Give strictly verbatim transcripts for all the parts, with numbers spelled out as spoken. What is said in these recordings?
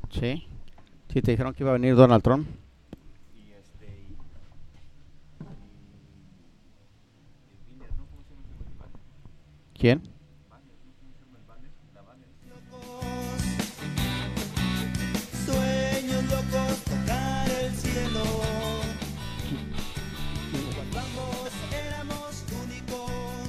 Sí. Sí, te dijeron que iba a venir Donald Trump. Y este. Y, y, el Banner, ¿no? ¿Cómo se llama ese güey? Banner. ¿Quién? Banner, ¿no? ¿Cómo se llama el Banner? La Banner. Sueños locos tocar el cielo. Cuando ambos éramos únicos.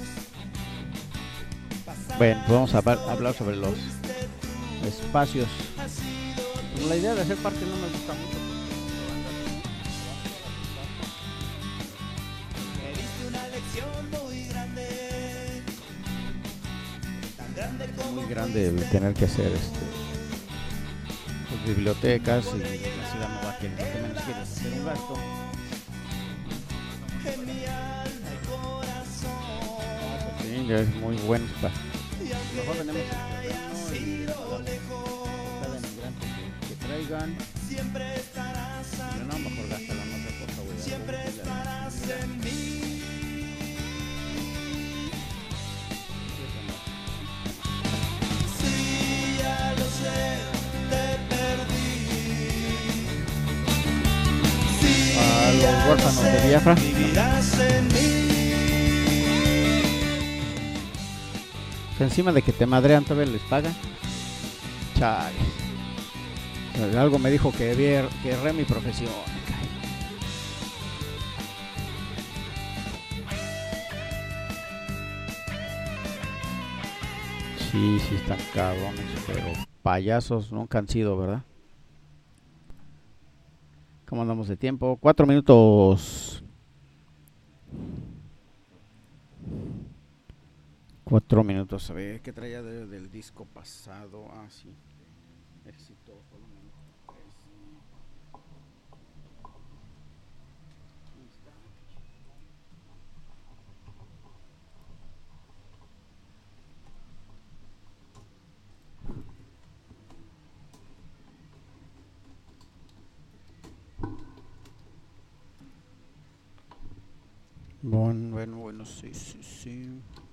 Bueno, pues vamos a hablar, hablar sobre los espacios. Pues la idea de hacer parque no me gusta mucho. Me diste una lección muy grande. Tan grande como Muy grande el tener que hacer este pues, bibliotecas y la ciudad no va a querer, lo que menos quieres hacer un gasto. en mi alma y corazón. Sí, ya es muy bueno para. Y aunque Mejor tenemos el te hayas terreno y ido pagamos lejos, cada inmigrante que, que traigan. siempre estarás Y no, aquí. mejor gástalo en otra cosa, güey. Siempre Algo útil a la estarás comunidad. en mí. Sí, ya lo sé, te perdí. Sí, A los ya lo huérfanos de sé, Biafra. vivirás en mí. O sea, encima de que te madrean todavía les pagan. Chale. O sea, algo me dijo que vier- que erré mi profesión. Sí, sí están cabrones, pero payasos nunca han sido, ¿verdad? ¿Cómo andamos de tiempo? Cuatro minutos. Cuatro minutos. A ver, ¿qué traía de- del disco pasado? Ah, sí. Éxito, volumen tres. Ahí está. Bueno, bueno, bueno, sí, sí, sí.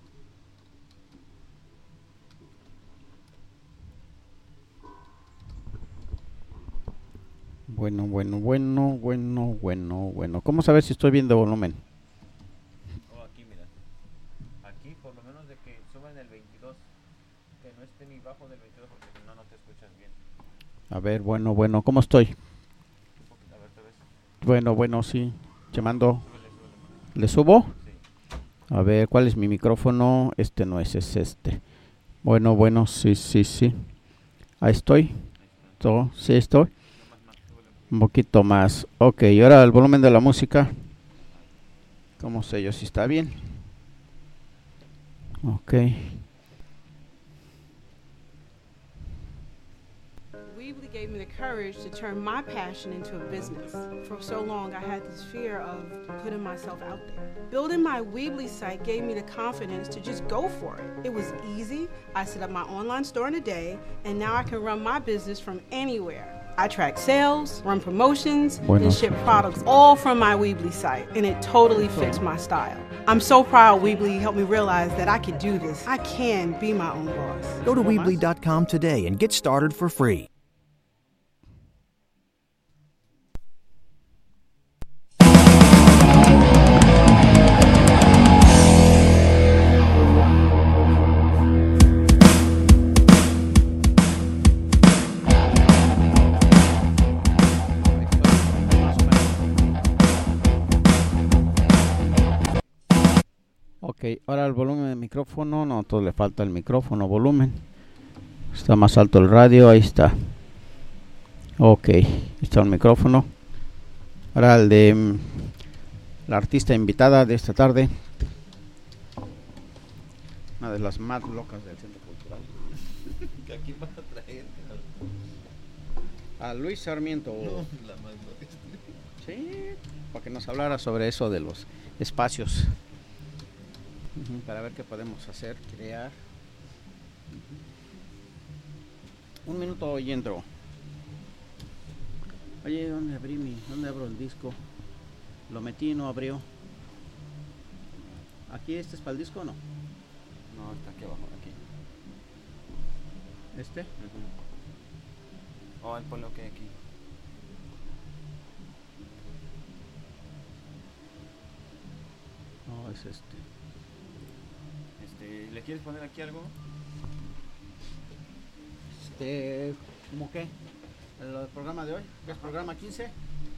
Bueno, bueno, bueno, bueno, bueno, bueno. ¿Cómo saber si estoy viendo volumen? Oh, aquí, mira. Aquí, por lo menos de que suban el veintidós. Que no esté ni bajo del veintidós porque si no, no te escuchas bien. A ver, bueno, bueno, ¿cómo estoy? Un poquito, a ver, te ves. Bueno, bueno, sí. Te mando. Súbele, súbele más. ¿Le subo? Sí. A ver, ¿cuál es mi micrófono? Este no es, es este. Bueno, bueno, sí, sí, sí. Ahí estoy. Ahí está. Todo, sí estoy. No más, más, súbele un Un poquito. poquito más. Ok, y ahora el volumen de la música. ¿Cómo sé yo si está bien? Ok. Weebly gave me the courage to turn my passion into a business. For so long, I had this fear of putting myself out there. Building my Weebly site gave me the confidence to just go for it. It was easy. I set up my online store in a day, and now I can run my business from anywhere. I track sales, run promotions, Bueno. and ship products all from my Weebly site, and it totally fits my style. I'm so proud Weebly helped me realize that I could do this. I can be my own boss. Go to Weebly dot com today and get started for free. Ok, ahora el volumen del micrófono. No, todo le falta el micrófono, volumen. Está más alto el radio, ahí está. Ok, ahí está el micrófono. Ahora el de mm, la artista invitada de esta tarde. Una de las más locas del Centro Cultural. ¿Que aquí van a traer? A Luis Sarmiento. No, la más loca. Sí, para que nos hablara sobre eso de los espacios. Ujú, para ver qué podemos hacer, crear. Ujú. Un minuto y entro. Oye, ¿dónde abrí mi, dónde abro el disco? Lo metí y no abrió. ¿Aquí este es para el disco o no? No, está aquí abajo, aquí. ¿Este? Uh-huh. Oh, el polo que hay aquí. No, es este. Este, ¿le quieres poner aquí algo? Este, ¿cómo qué? El, el programa de hoy, ¿qué es programa quince?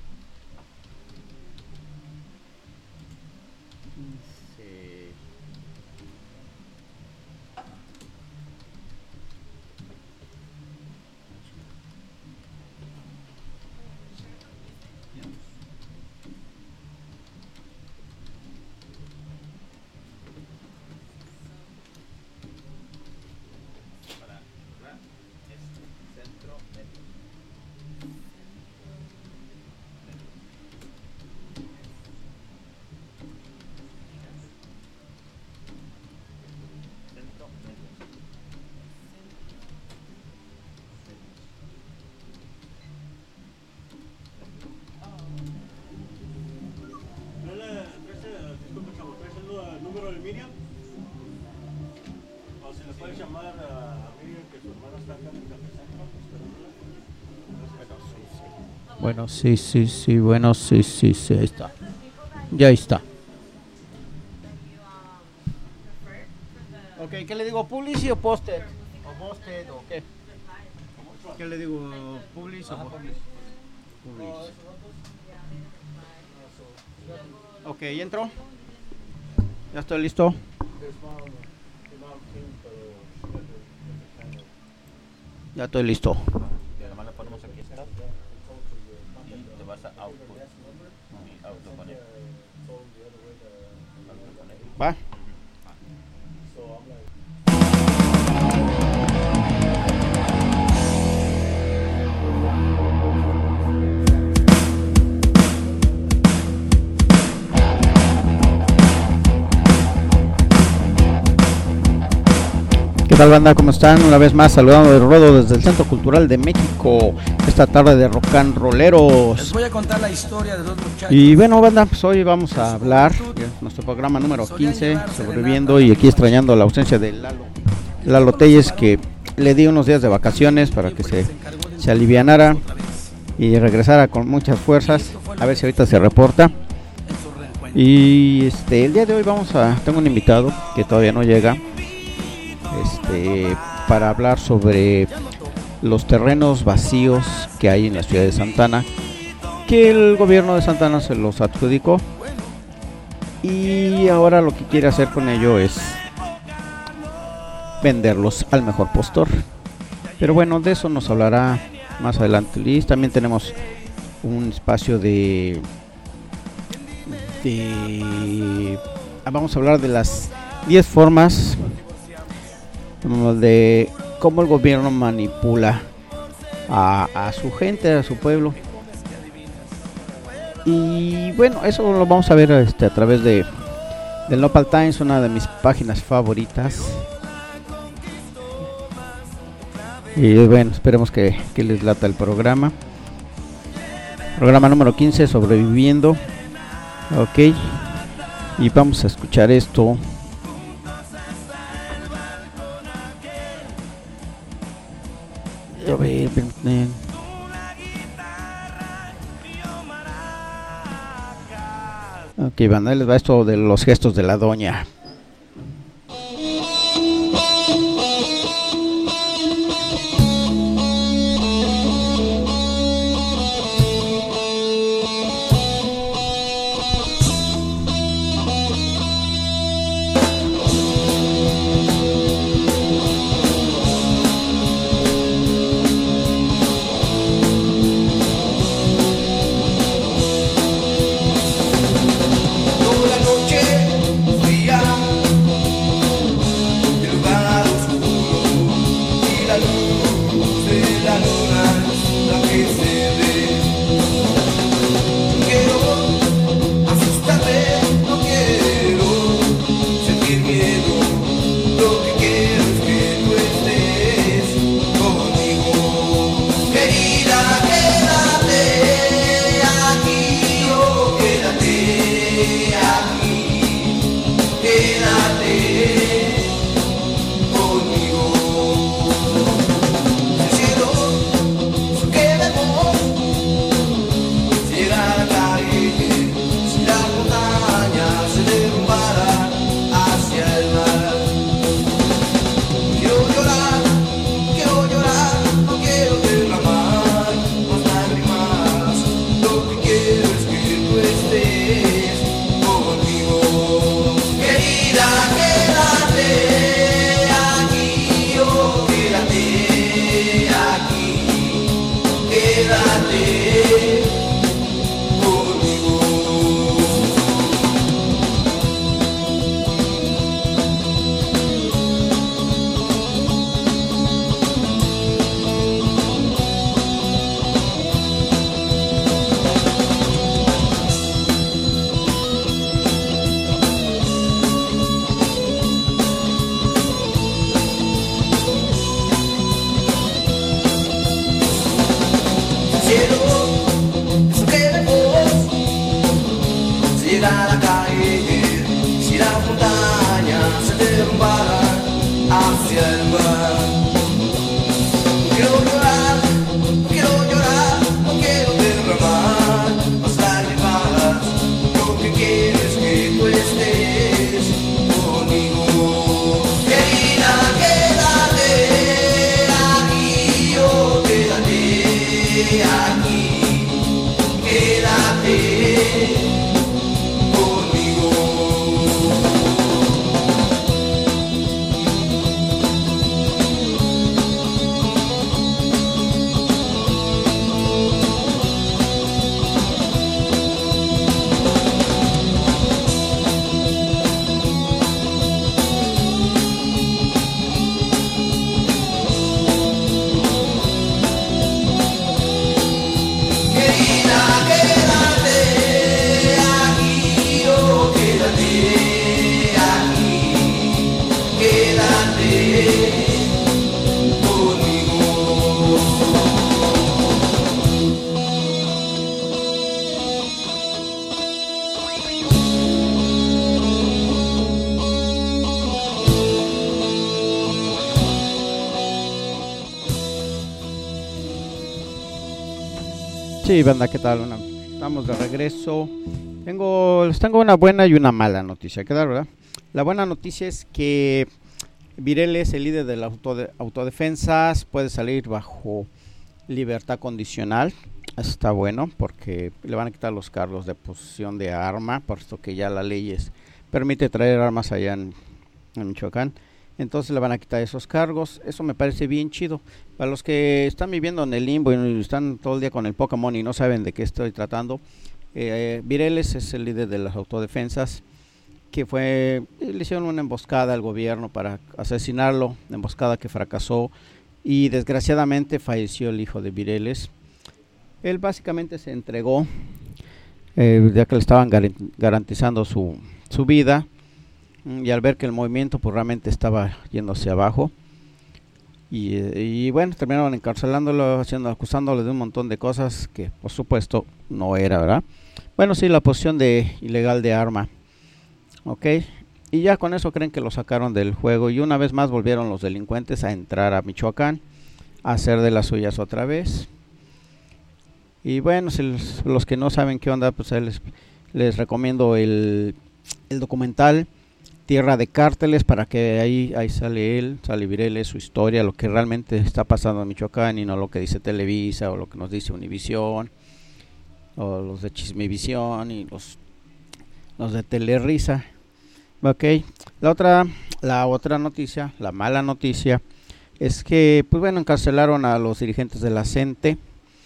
quince. Para la este, centro medio. Centro medio. ¿No le traes el, disculpe, chavo, traes el, el número de Miriam? O si le puedes llamar a Miriam, que su hermano está acá en el café centro, esperándola. Bueno, sí, sí, sí, bueno, sí, sí, sí, ahí está. Ya ahí está. Ok, ¿qué le digo? ¿Publici o posted? ¿O posted o qué? ¿Qué le digo? ¿Publici o posted? Publici. Ok, ¿entro? Ya estoy listo. Ya estoy listo. Y además le ponemos aquí stop. Y te vas a output. Y autoconnect. Autoconnect. ¿Va? ¿Qué tal, banda? ¿Cómo están? Una vez más saludando de Ruedo desde el Centro Cultural de México, esta tarde de rock and rolleros. Les voy a contar la historia de dos muchachos. Y bueno, banda, pues hoy vamos a hablar de nuestro programa número quince, sobreviviendo y aquí extrañando la ausencia de Lalo, Lalo Telles, que le di unos días de vacaciones para que se, se alivianara y regresara con muchas fuerzas, a ver si ahorita se reporta. Y este, el día de hoy vamos a, tengo un invitado que todavía no llega, este, para hablar sobre los terrenos vacíos que hay en la ciudad de Santa Ana, que el gobierno de Santa Ana se los adjudicó y ahora lo que quiere hacer con ello es venderlos al mejor postor. Pero bueno, de eso nos hablará más adelante Liz. También tenemos un espacio de, de vamos a hablar de las diez formas de cómo el gobierno manipula a, a su gente, a su pueblo. Y bueno, eso lo vamos a ver este, a través de del Nopal Times, una de mis páginas favoritas. Y bueno, esperemos que, que les lata el programa. Programa número quince, sobreviviendo. Ok. Y vamos a escuchar esto. A ver, ven. Ok, banda, les va esto de los gestos de la doña. Conmigo, cielo, que Llegar a caer, si la montaña se derrumbara hacia el mar. Quiero llorar, no quiero llorar, no quiero derramar más lágrimas. Lo que quiero es que tú estés conmigo. Querida, quédate aquí, oh, quédate aquí, quédate. Sí, banda, ¿qué tal? Una, estamos de regreso. Tengo, les tengo una buena y una mala noticia que dar, ¿verdad? La buena noticia es que Vireles, el líder de las autode- autodefensas, puede salir bajo libertad condicional. Eso está bueno porque le van a quitar los cargos de posesión de arma, puesto que ya la ley es, permite traer armas allá en, en Michoacán. Entonces le van a quitar esos cargos. Eso me parece bien chido. Para los que están viviendo en el limbo y están todo el día con el Pokémon y no saben de qué estoy tratando, eh, Vireles es el líder de las autodefensas, que fue, le hicieron una emboscada al gobierno para asesinarlo, una emboscada que fracasó y desgraciadamente falleció el hijo de Vireles. Él básicamente se entregó, eh, ya que le estaban gar- garantizando su, su vida, y al ver que el movimiento pues realmente estaba yéndose abajo, y, y bueno, terminaron encarcelándolo, haciendo, acusándole de un montón de cosas que por supuesto no era, ¿verdad? Bueno, sí, la posesión de ilegal de arma, ok, y ya con eso creen que lo sacaron del juego, y una vez más volvieron los delincuentes a entrar a Michoacán, a hacer de las suyas otra vez. Y bueno, si los, los que no saben qué onda, pues les, les recomiendo el, el documental Tierra de Cárteles, para que ahí, ahí sale él, sale Vireles, su historia, lo que realmente está pasando en Michoacán y no lo que dice Televisa o lo que nos dice Univisión o los de Chismevisión y los, los de Telerisa. Ok, la otra, la otra noticia, la mala noticia, es que pues bueno, encarcelaron a los dirigentes de la CENTE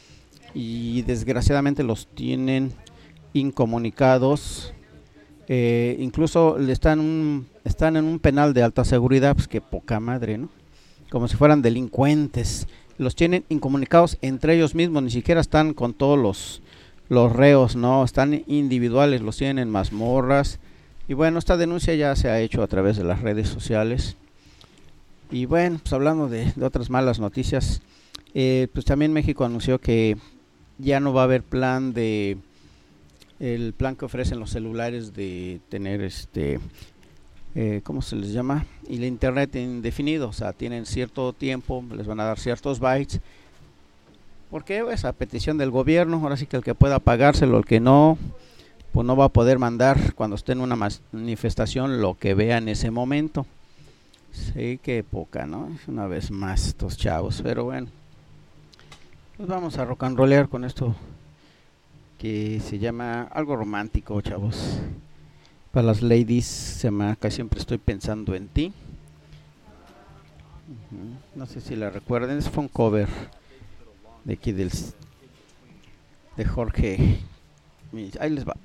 y desgraciadamente los tienen incomunicados. Eh, incluso están, un, están en un penal de alta seguridad, pues que poca madre, ¿no? Como si fueran delincuentes. Los tienen incomunicados entre ellos mismos, ni siquiera están con todos los, los reos, ¿no? Están individuales, los tienen en mazmorras. Y bueno, esta denuncia ya se ha hecho a través de las redes sociales. Y bueno, pues hablando de, de otras malas noticias, eh, pues también México anunció que ya no va a haber plan de... el plan que ofrecen los celulares de tener este, eh, ¿cómo se les llama? Y el internet indefinido, o sea, tienen cierto tiempo, les van a dar ciertos bytes, porque es a petición del gobierno. Ahora sí que el que pueda pagárselo, el que no, pues no va a poder mandar cuando esté en una manifestación lo que vea en ese momento. Sí, qué poca, ¿no? Una vez más estos chavos, pero bueno, pues vamos a rock and rollear con esto que se llama algo romántico, chavos. Para las ladies se llama Casi siempre estoy pensando en ti. Uh-huh. No sé si la recuerden, fue un cover de aquí del de Jorge. Ahí les va.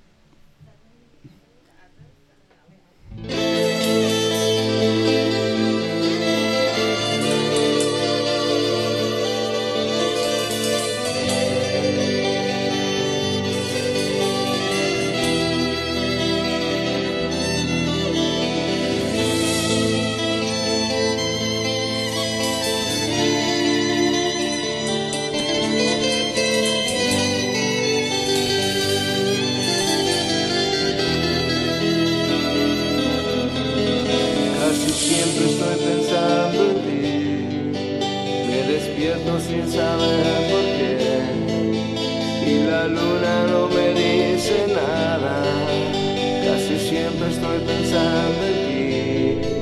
Sin saber por qué, y la luna no me dice nada, casi siempre estoy pensando en ti.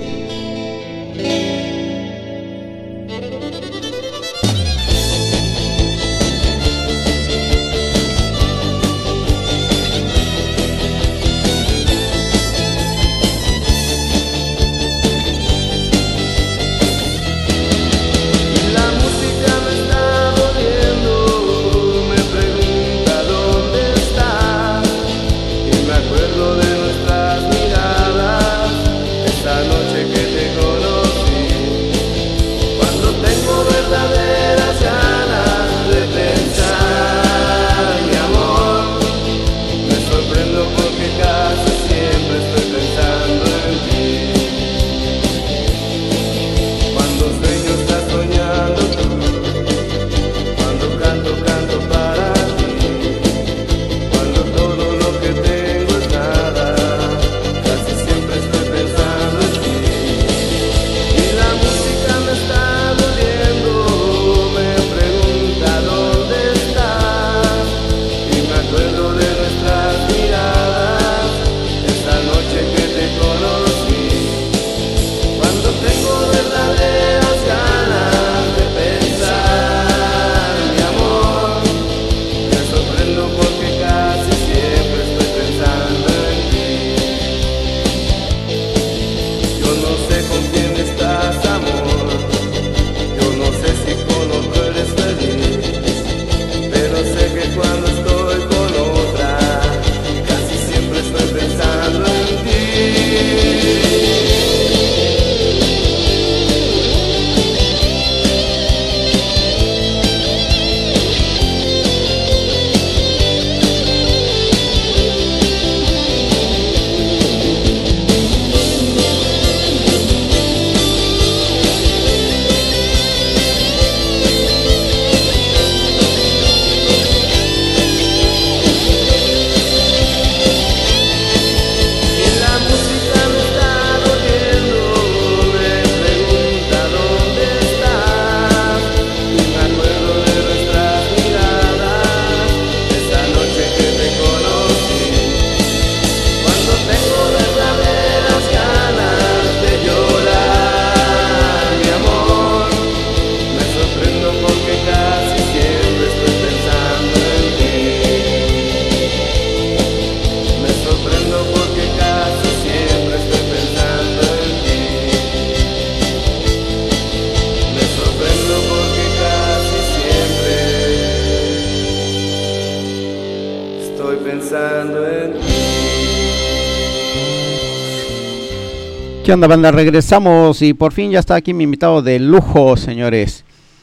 ¿Qué onda, banda? Regresamos y por fin ya está aquí mi invitado de lujo, señores.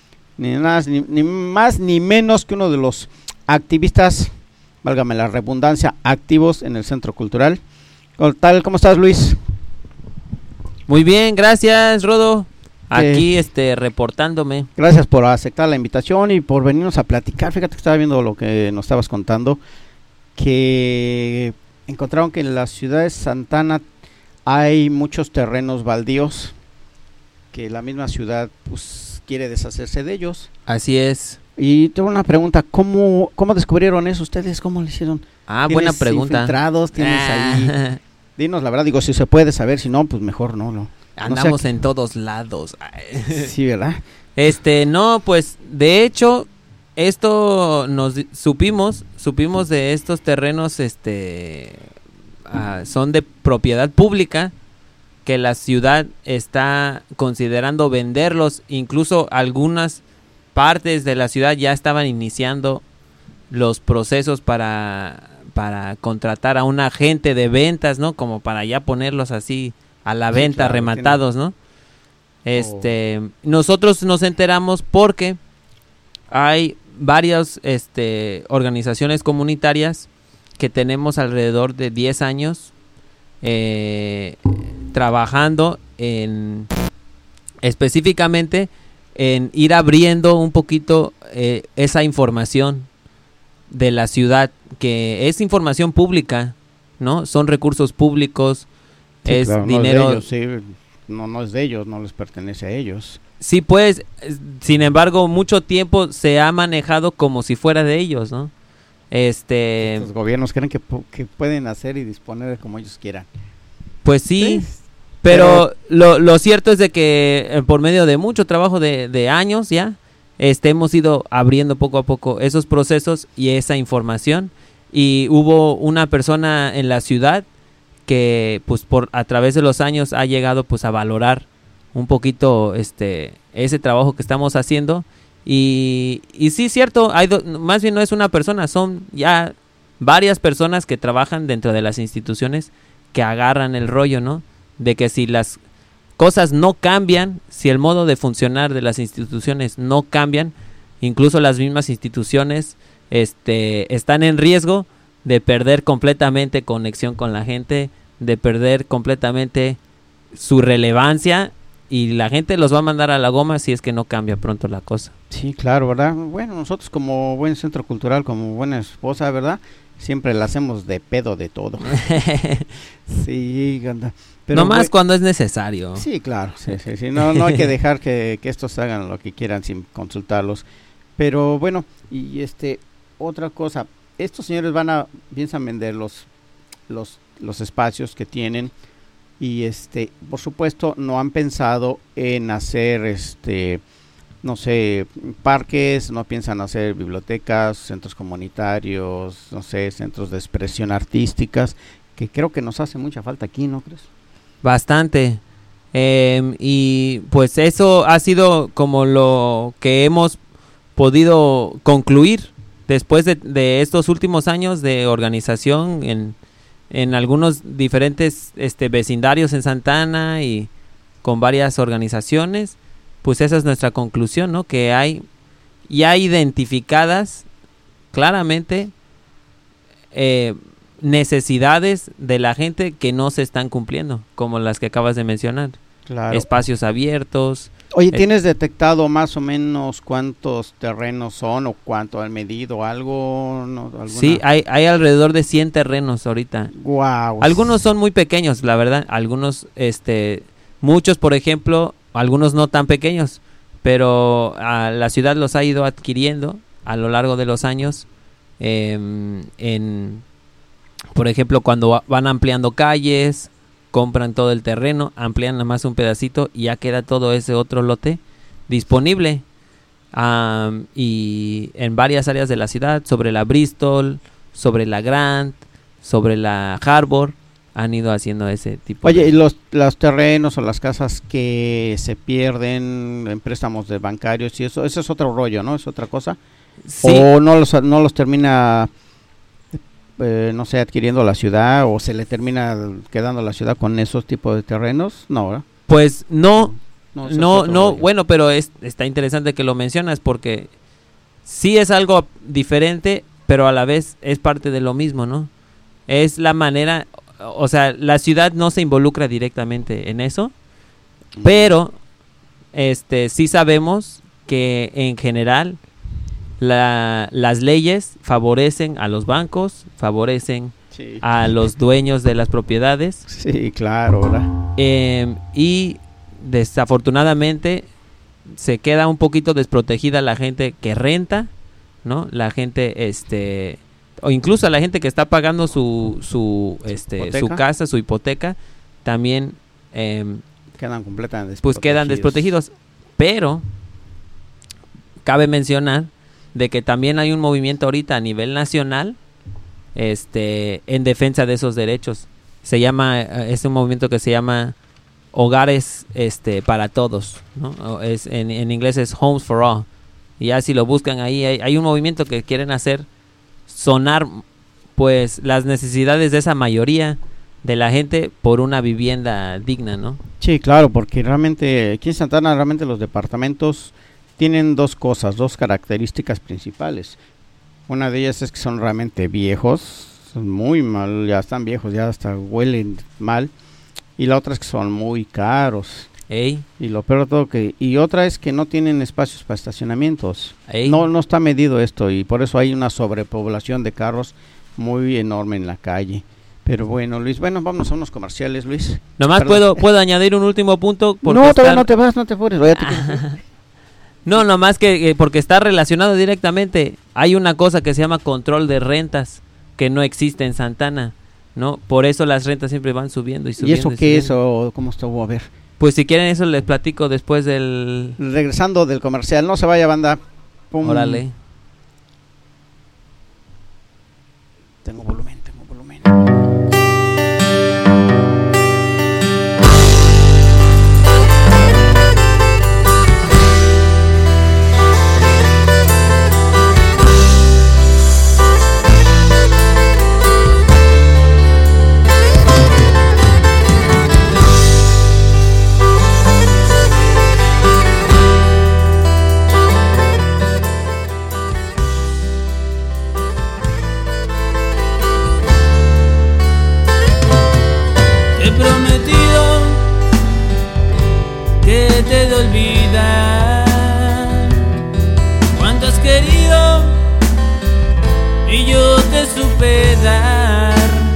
Ni más ni, ni más ni menos que uno de los activistas, válgame la redundancia, activos en el Centro Cultural. ¿Cómo tal? ¿Cómo estás, Luis? Muy bien, gracias, Rodo. ¿Qué? Aquí este reportándome. Gracias por aceptar la invitación y por venirnos a platicar. Fíjate que estaba viendo lo que nos estabas contando, que encontraron que en la ciudad de Santana hay muchos terrenos baldíos que la misma ciudad pues quiere deshacerse de ellos. Así es. Y tengo una pregunta, ¿cómo cómo descubrieron eso ustedes? ¿Cómo lo hicieron? Ah, buena pregunta. Infiltrados, tienes ah. ahí. Dinos la verdad, digo, si se puede saber, si no, pues mejor no, no. Andamos no sé en todos lados. Sí, ¿verdad? Este, no, pues de hecho esto nos supimos, supimos de estos terrenos este Uh, son de propiedad pública, que la ciudad está considerando venderlos, incluso algunas partes de la ciudad ya estaban iniciando los procesos para, para contratar a un agente de ventas, ¿no? Como para ya ponerlos así a la Sí, venta, claro, rematados, ¿no? Este, nosotros nos enteramos porque hay varias este, organizaciones comunitarias que tenemos alrededor de diez años eh, trabajando en específicamente en ir abriendo un poquito eh, esa información de la ciudad, que es información pública, ¿no? Son recursos públicos, Sí, es claro, dinero. No es de ellos, sí. No, no es de ellos, no les pertenece a ellos. Sí, pues, es- sin embargo, mucho tiempo se ha manejado como si fuera de ellos, ¿no? Este, Los gobiernos creen que, pu- que pueden hacer y disponer como ellos quieran. pues sí, Sí, pero lo, lo cierto es de que eh, por medio de mucho trabajo de, de años ya, este, hemos ido abriendo poco a poco esos procesos y esa información. Y hubo una persona en la ciudad que, pues, por a través de los años ha llegado, pues, a valorar un poquito, este, ese trabajo que estamos haciendo. Y, y sí, cierto, hay do- más bien no es una persona, son ya varias personas que trabajan dentro de las instituciones que agarran el rollo, ¿no? De que si las cosas no cambian, si el modo de funcionar de las instituciones no cambian, incluso las mismas instituciones este, están en riesgo de perder completamente conexión con la gente, de perder completamente su relevancia, y la gente los va a mandar a la goma si es que no cambia pronto la cosa. Sí, claro, ¿verdad? Bueno, nosotros como buen centro cultural, como buena esposa, ¿verdad? Siempre la hacemos de pedo de todo. Sí, anda. No más bue- cuando es necesario. Sí, claro, sí, sí, sí. No, no hay que dejar que, que estos hagan lo que quieran sin consultarlos. Pero bueno, y este, otra cosa, estos señores van a, piensan vender los, los, los espacios que tienen, y este, por supuesto, no han pensado en hacer, este, no sé, parques, no piensan hacer bibliotecas, centros comunitarios, no sé, centros de expresión artísticas, que creo que nos hace mucha falta aquí, ¿no crees? Bastante. Em, y pues eso ha sido como lo que hemos podido concluir después de, de estos últimos años de organización en, en algunos diferentes este, vecindarios en Santa Ana y con varias organizaciones. Pues esa es nuestra conclusión, ¿no? Que hay ya identificadas claramente eh, necesidades de la gente que no se están cumpliendo, como las que acabas de mencionar. Claro. Espacios abiertos. Oye, eh, ¿tienes detectado más o menos cuántos terrenos son o cuánto han medido algo? No, alguna... Sí, hay, hay alrededor de cien terrenos ahorita. Guau. Algunos son muy pequeños, la verdad. Algunos, este, muchos, por ejemplo, algunos no tan pequeños, pero a la ciudad los ha ido adquiriendo a lo largo de los años. em, en, por ejemplo, cuando va- van ampliando calles, compran todo el terreno, amplían nada más un pedacito y ya queda todo ese otro lote disponible. Am, y en varias áreas de la ciudad, sobre la Bristol, sobre la Grant, sobre la Harbor, han ido haciendo ese tipo Oye, de... ¿y los, los terrenos o las casas que se pierden en préstamos de bancarios y eso? Eso es otro rollo, ¿no? Es otra cosa. Sí, ¿O no los, no los termina, eh, no sé, adquiriendo la ciudad, o se le termina quedando la ciudad con esos tipos de terrenos? No, ¿verdad? pues no, No, eso es no, otro no, rollo. bueno, pero es, está interesante que lo mencionas porque sí es algo diferente, pero a la vez es parte de lo mismo, ¿no? Es la manera, o sea, la ciudad no se involucra directamente en eso, pero este sí sabemos que en general la, las leyes favorecen a los bancos, favorecen Sí, a los dueños de las propiedades. sí, claro, ¿verdad? Eh, y desafortunadamente se queda un poquito desprotegida la gente que renta, ¿no? La gente, este, o incluso la gente que está pagando su, su, este, su hipoteca. casa, su hipoteca, también, eh, Quedan completamente pues quedan desprotegidos. Pero cabe mencionar de que también hay un movimiento ahorita a nivel nacional, este, en defensa de esos derechos. Se llama, eh, es un movimiento que se llama Hogares, este, para Todos, ¿no? O es, en, en inglés es Homes for All. Y ya si lo buscan ahí, hay, hay un movimiento que quieren hacer sonar pues las necesidades de esa mayoría de la gente por una vivienda digna, ¿no? Sí, claro, porque realmente aquí en Santana realmente los departamentos tienen dos cosas, dos características principales. Una de ellas es que son realmente viejos, son muy mal, ya están viejos, ya hasta huelen mal. Y la otra es que son muy caros. Ey. Y lo peor de todo que y otra es que no tienen espacios para estacionamientos. Ey. No no está medido esto y por eso hay una sobrepoblación de carros muy enorme en la calle. Pero bueno, Luis, bueno, vamos a unos comerciales, Luis. Nomás Perdón. puedo puedo añadir un último punto porque No, todavía están- no te vas, no te fueres. Vaya, ¿te quieres ir? No, nomás que eh, porque está relacionado directamente. Hay una cosa que se llama control de rentas que no existe en Santana, ¿no? Por eso las rentas siempre van subiendo y ¿Y subiendo. eso y qué es subiendo. o cómo estuvo? A ver. Pues si quieren eso les platico después del... Regresando del comercial, no se vaya, banda. Pum. Órale. Tengo volumen, tengo volumen. Te he prometido que te he de olvidar cuánto has querido y yo te supe dar.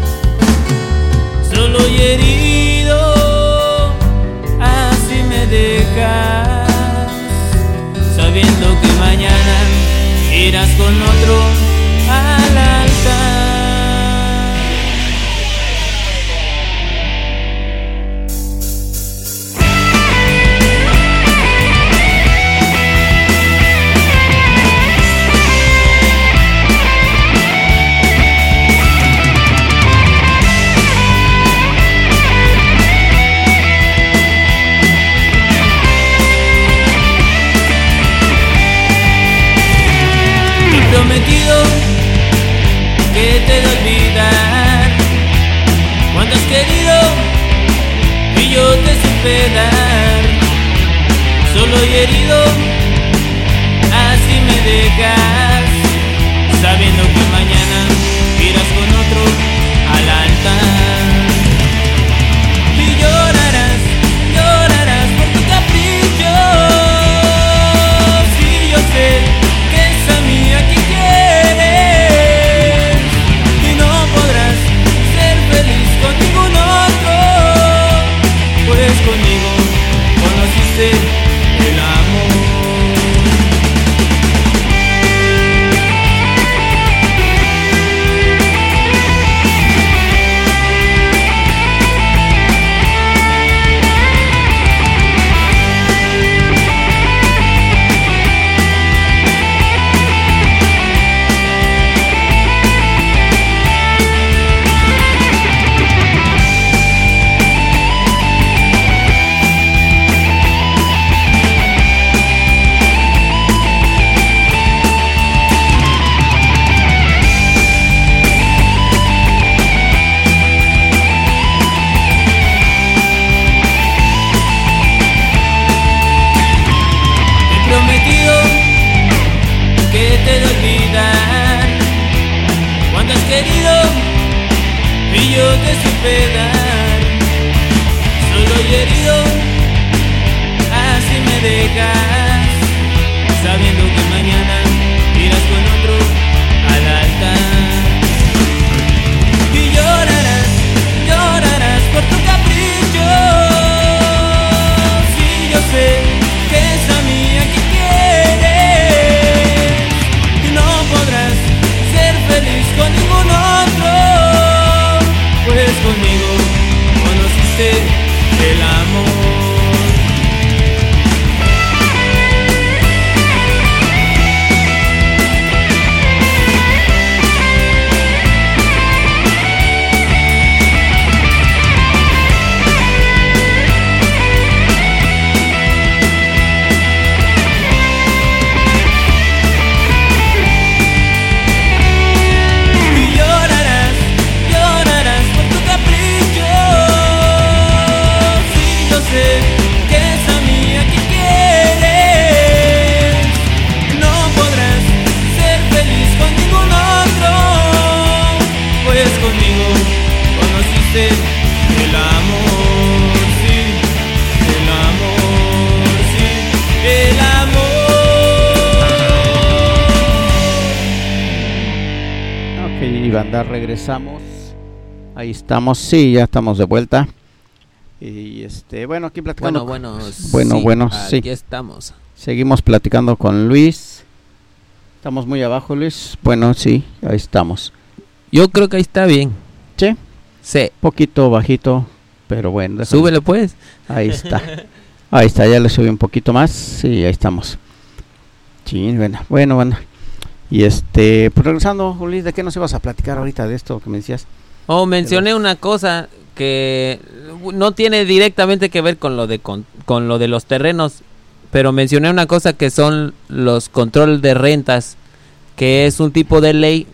Solo y herido, así me dejas, sabiendo que mañana irás con otro al altar. Te he prometido que te he de olvidar cuánto has querido y yo te supe dar. Solo y herido, así me dejas, sabiendo que mañana irás con otro al altar. Y llorarás, llorarás por tu capricho. Sí, yo sé que es a mí a quien quieres y no podrás ser feliz con ningún otro, pues conmigo conociste el amor. Te he prometido que te he de olvidar cuánto has querido y yo te supe dar. Solo y herido, así me dejas, sabiendo que mañana irás con otro al altar. Y llorarás, llorarás por tu capricho. Sí, yo sé que es a mí a quien quieres y no podrás ser feliz con ningún otro, pues conmigo conociste el amor. Y banda, regresamos. Ahí estamos, sí, ya estamos de vuelta. Y este, bueno, aquí platicando. Bueno, bueno, bueno, sí, bueno, sí. Aquí estamos. Seguimos platicando con Luis. Estamos muy abajo, Luis. Bueno, sí, ahí estamos. Yo creo que ahí está bien. ¿Sí? Sí. Poquito bajito, pero bueno. Déjame. Súbele pues. Ahí está. Ahí está, ya le subí un poquito más. Sí, ahí estamos. Sí, bueno, bueno, bueno. Y este, pues regresando, Luis, ¿de qué nos ibas a platicar ahorita de esto que me decías? Oh, mencioné una cosa que no tiene directamente que ver con lo de con, con lo de los terrenos, pero mencioné una cosa que son los control de rentas, que es un tipo de ley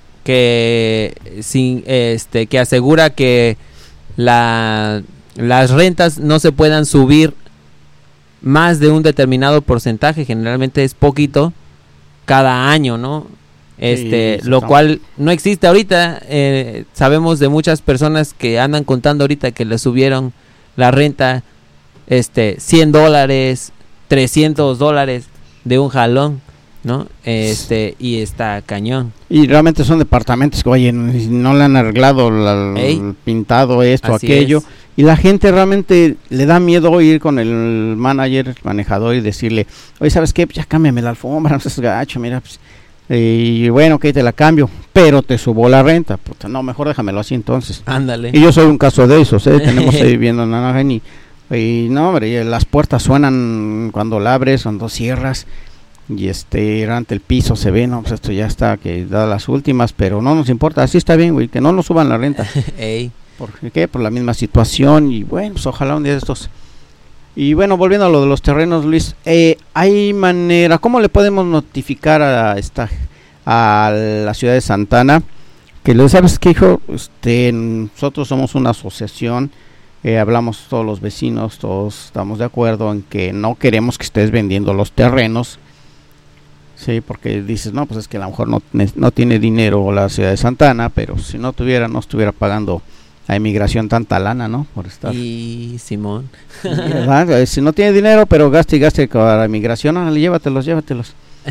que sin este que asegura que la las rentas no se puedan subir más de un determinado porcentaje, generalmente es poquito cada año, ¿no? Este, sí, lo estamos. Cual no existe ahorita. Eh, sabemos de muchas personas que andan contando ahorita que le subieron la renta, este, cien dólares, trescientos dólares de un jalón, ¿no? Este, y está cañón. Y realmente son departamentos que, oye, no le han arreglado la, el pintado, esto, Así aquello. Es. Y la gente realmente le da miedo ir con el manager, el manejador, y decirle, oye, ¿sabes qué? Ya cámbiame la alfombra, no seas gacho, mira, pues. Y bueno, que te la cambio, pero te subo la renta. Puta, no, mejor déjamelo así entonces. Ándale. Y yo soy un caso de esos, ¿eh? Tenemos ahí viviendo en Anaheim y, y no, hombre, las puertas suenan cuando la abres, cuando cierras. Y este, ante el piso se ve, no, pues esto ya está, que da las últimas, pero no nos importa, así está bien, güey, que no nos suban la renta. Ey. ¿Por qué? Por la misma situación. Y bueno, pues ojalá un día de estos. Y bueno, volviendo a lo de los terrenos, Luis, eh, hay manera, ¿cómo le podemos notificar a esta a la ciudad de Santana? Que le sabes que, hijo, este, nosotros somos una asociación, eh, hablamos todos los vecinos, todos estamos de acuerdo en que no queremos que estés vendiendo los terrenos, sí, porque dices, no, pues es que a lo mejor no, no tiene dinero la ciudad de Santana, pero si no tuviera, no estuviera pagando a inmigración tanta lana, ¿no? Por estar. Y Simón. ¿Verdad? Si no tiene dinero, pero gaste y gaste para la inmigración, órale, llévatelos, llévatelos.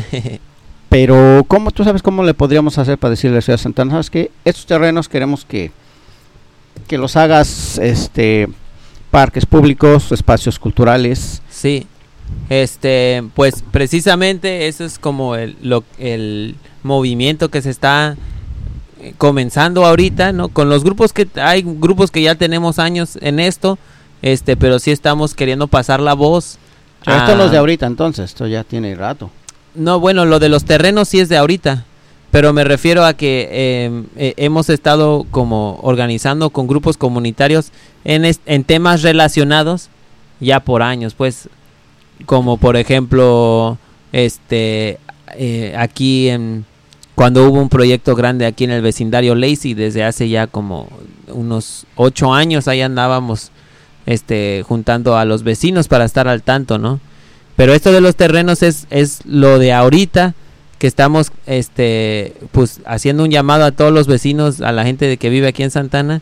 Pero, ¿cómo tú sabes cómo le podríamos hacer para decirle a la ciudad de Santana? ¿Sabes qué? Estos terrenos queremos que, que los hagas, este, parques públicos, espacios culturales. Sí. Este, pues precisamente eso es como el, lo, el movimiento que se está comenzando ahorita, ¿no? Con los grupos que hay grupos que ya tenemos años en esto, este, pero sí estamos queriendo pasar la voz. O sea, esto no es de ahorita, entonces, esto ya tiene rato. No, bueno, lo de los terrenos sí es de ahorita, pero me refiero a que eh, eh, hemos estado como organizando con grupos comunitarios en, est- en temas relacionados ya por años, pues, como por ejemplo, este, eh, aquí en cuando hubo un proyecto grande aquí en el vecindario Lacey, desde hace ya como unos ocho años, ahí andábamos este, juntando a los vecinos para estar al tanto, ¿no? Pero esto de los terrenos es, es lo de ahorita, que estamos este, pues, haciendo un llamado a todos los vecinos, a la gente de que vive aquí en Santana,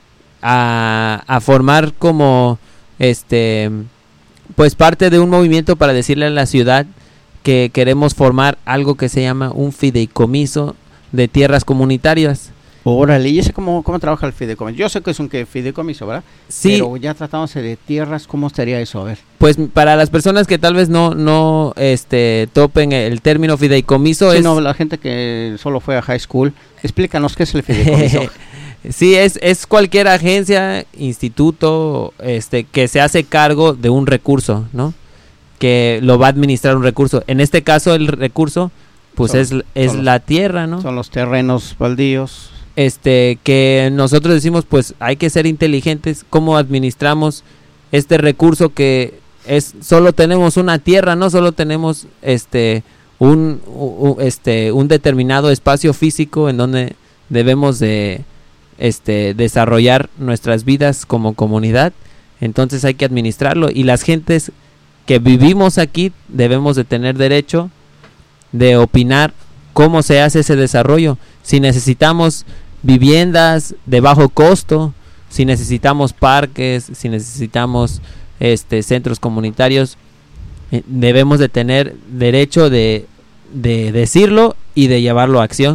a, a formar como, este, pues parte de un movimiento para decirle a la ciudad que queremos formar algo que se llama un fideicomiso de tierras comunitarias. Órale, ¿y ese cómo, cómo trabaja el fideicomiso? Yo sé que es un que fideicomiso, ¿verdad? Sí. Pero ya tratándose de tierras, ¿cómo estaría eso? A ver. Pues para las personas que tal vez no no este topen el término fideicomiso, sí, es no, la gente que solo fue a high school, explícanos qué es el fideicomiso. Sí, es es cualquier agencia, instituto, este que se hace cargo de un recurso, ¿no? Que lo va a administrar un recurso. En este caso el recurso pues son, es es la los, tierra, ¿no? Son los terrenos baldíos. Este que nosotros decimos, pues hay que ser inteligentes cómo administramos este recurso, que es solo tenemos una tierra, no solo tenemos este un, un este un determinado espacio físico en donde debemos de este desarrollar nuestras vidas como comunidad. Entonces hay que administrarlo, y las gentes que vivimos aquí debemos de tener derecho de opinar cómo se hace ese desarrollo. Si necesitamos viviendas de bajo costo, si necesitamos parques, si necesitamos este centros comunitarios, eh, debemos de tener derecho de, de decirlo y de llevarlo a acción.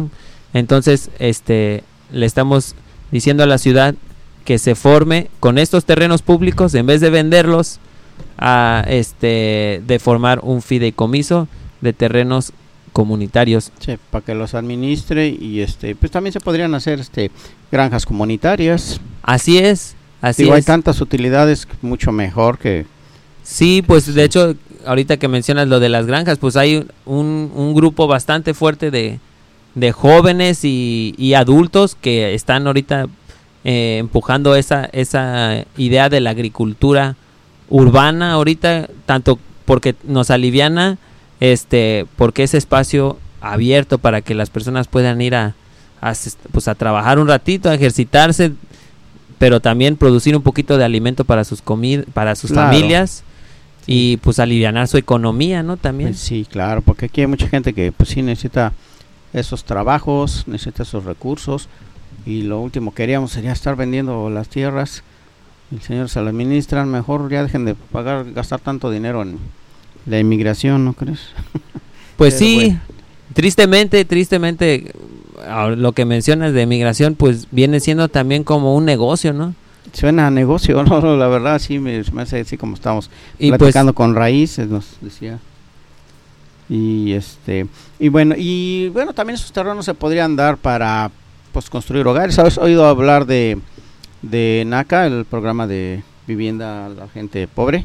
Entonces, este, le estamos diciendo a la ciudad que se forme con estos terrenos públicos, en vez de venderlos, a este, de formar un fideicomiso de terrenos comunitarios. Sí, para que los administre y este, pues también se podrían hacer este granjas comunitarias. Así es, así Digo, es. hay tantas utilidades mucho mejor que... Sí, pues de hecho, ahorita que mencionas lo de las granjas, pues hay un, un grupo bastante fuerte de, de jóvenes y, y adultos que están ahorita eh, empujando esa, esa idea de la agricultura urbana ahorita, tanto porque nos aliviana, este, porque es espacio abierto para que las personas puedan ir a, a, pues a trabajar un ratito, a ejercitarse, pero también producir un poquito de alimento para sus comid para sus Claro. familias. Y pues alivianar su economía, ¿no? También. Pues sí, claro, porque aquí hay mucha gente que pues sí necesita esos trabajos, necesita esos recursos, y lo último que queríamos sería estar vendiendo las tierras. El señor se lo administran, mejor ya dejen de pagar, gastar tanto dinero en la inmigración, ¿no crees? Pues Pero sí, bueno. tristemente, tristemente, ahora lo que mencionas de migración, pues viene siendo también como un negocio, ¿no? Suena a negocio, ¿no? La verdad sí me, me hace así como estamos Y platicando con Raíces, nos decía. Y este, y bueno, y bueno, también esos terrenos se podrían dar para pues construir hogares. ¿Has oído hablar de de NACA, el programa de vivienda a la gente pobre?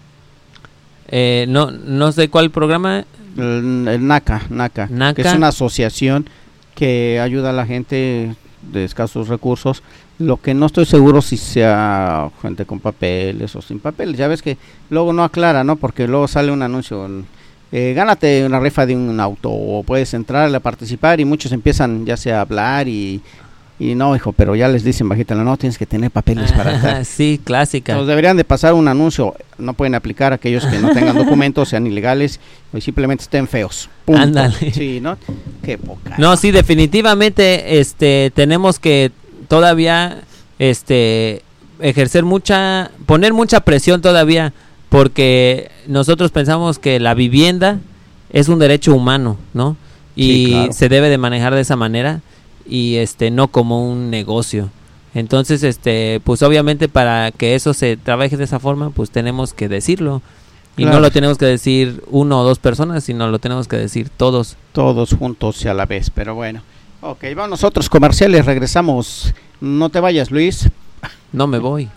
Eh, no, no sé cuál programa. El, el NACA, NACA, NACA. que es una asociación que ayuda a la gente de escasos recursos. Lo que no estoy seguro si sea gente con papeles o sin papeles. Ya ves que luego no aclara, ¿no? Porque luego sale un anuncio, eh, gánate una rifa de un auto, o puedes entrar a participar, y muchos empiezan ya sea a hablar y, y no, hijo, pero ya les dicen bajita, no, tienes que tener papeles para estar. Sí, clásica. Entonces deberían de pasar un anuncio. No pueden aplicar a aquellos que no tengan documentos, sean ilegales o simplemente estén feos. Punto. Ándale. Sí, ¿no? Qué poca. No, sí, definitivamente, este, tenemos que todavía, este, ejercer mucha, poner mucha presión todavía, porque nosotros pensamos que la vivienda es un derecho humano, ¿no? Y Sí, claro. se debe de manejar de esa manera, y este, no como un negocio. Entonces, este, pues obviamente para que eso se trabaje de esa forma, pues tenemos que decirlo. Y Claro. no lo tenemos que decir uno o dos personas, sino lo tenemos que decir todos. Todos juntos y a la vez, pero bueno. Ok, vamos nosotros comerciales, regresamos. No te vayas, Luis. No me voy.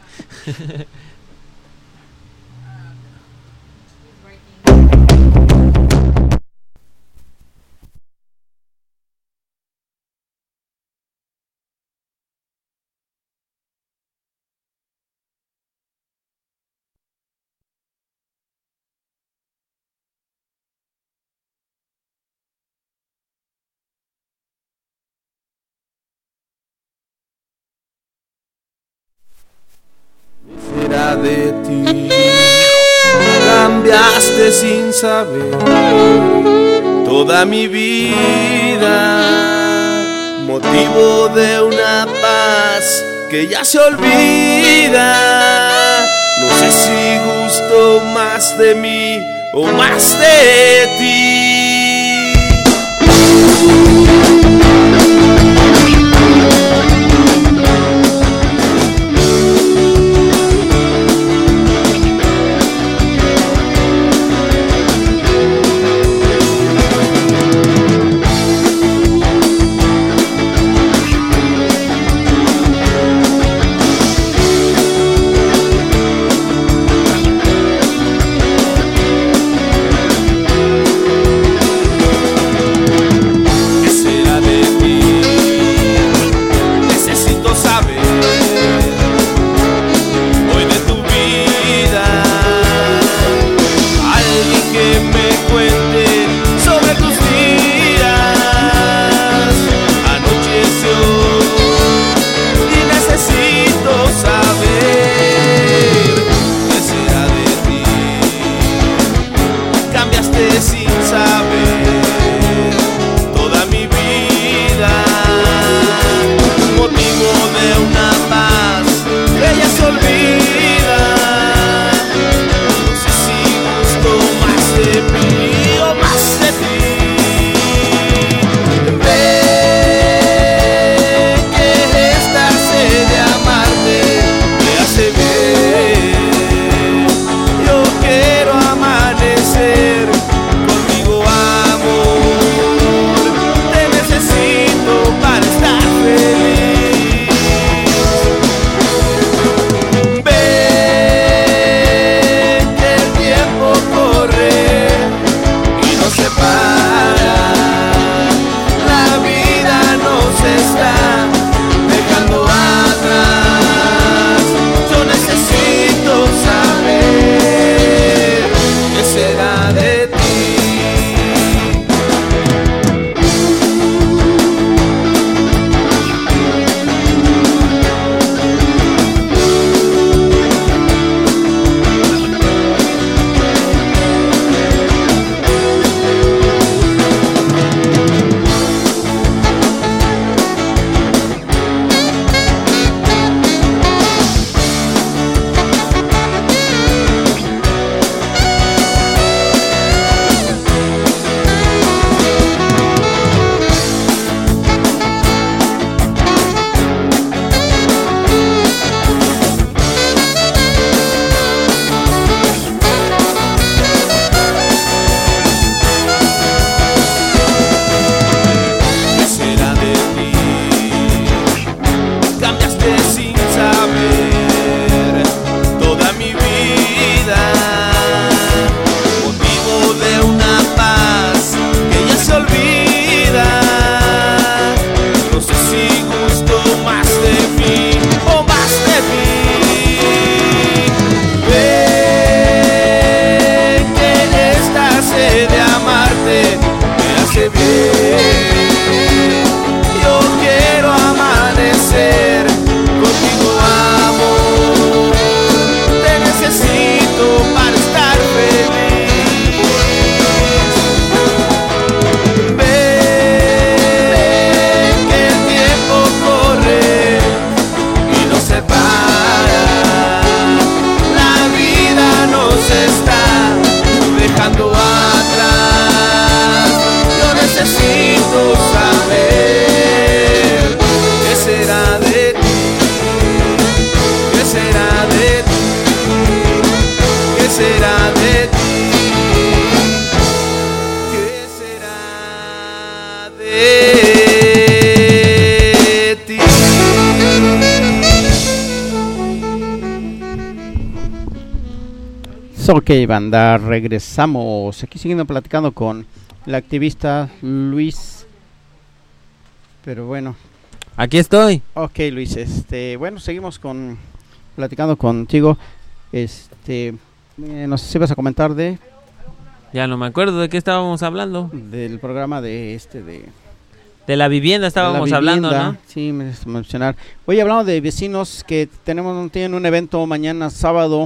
Será de ti, cambiaste sin saber toda mi vida, motivo de una paz que ya se olvida. No sé si gusto más de mí o más de ti. Ok, banda, regresamos. Aquí siguiendo platicando con el activista Luis. Pero bueno. Aquí estoy. Ok, Luis, este, bueno, seguimos con platicando contigo. Este, eh, no sé si vas a comentar de Ya no me acuerdo de qué estábamos hablando. del programa de este de De la vivienda estábamos de la hablando, vivienda. ¿no? Sí, me mencionar. Hoy hablamos de vecinos que tenemos tienen un evento mañana sábado.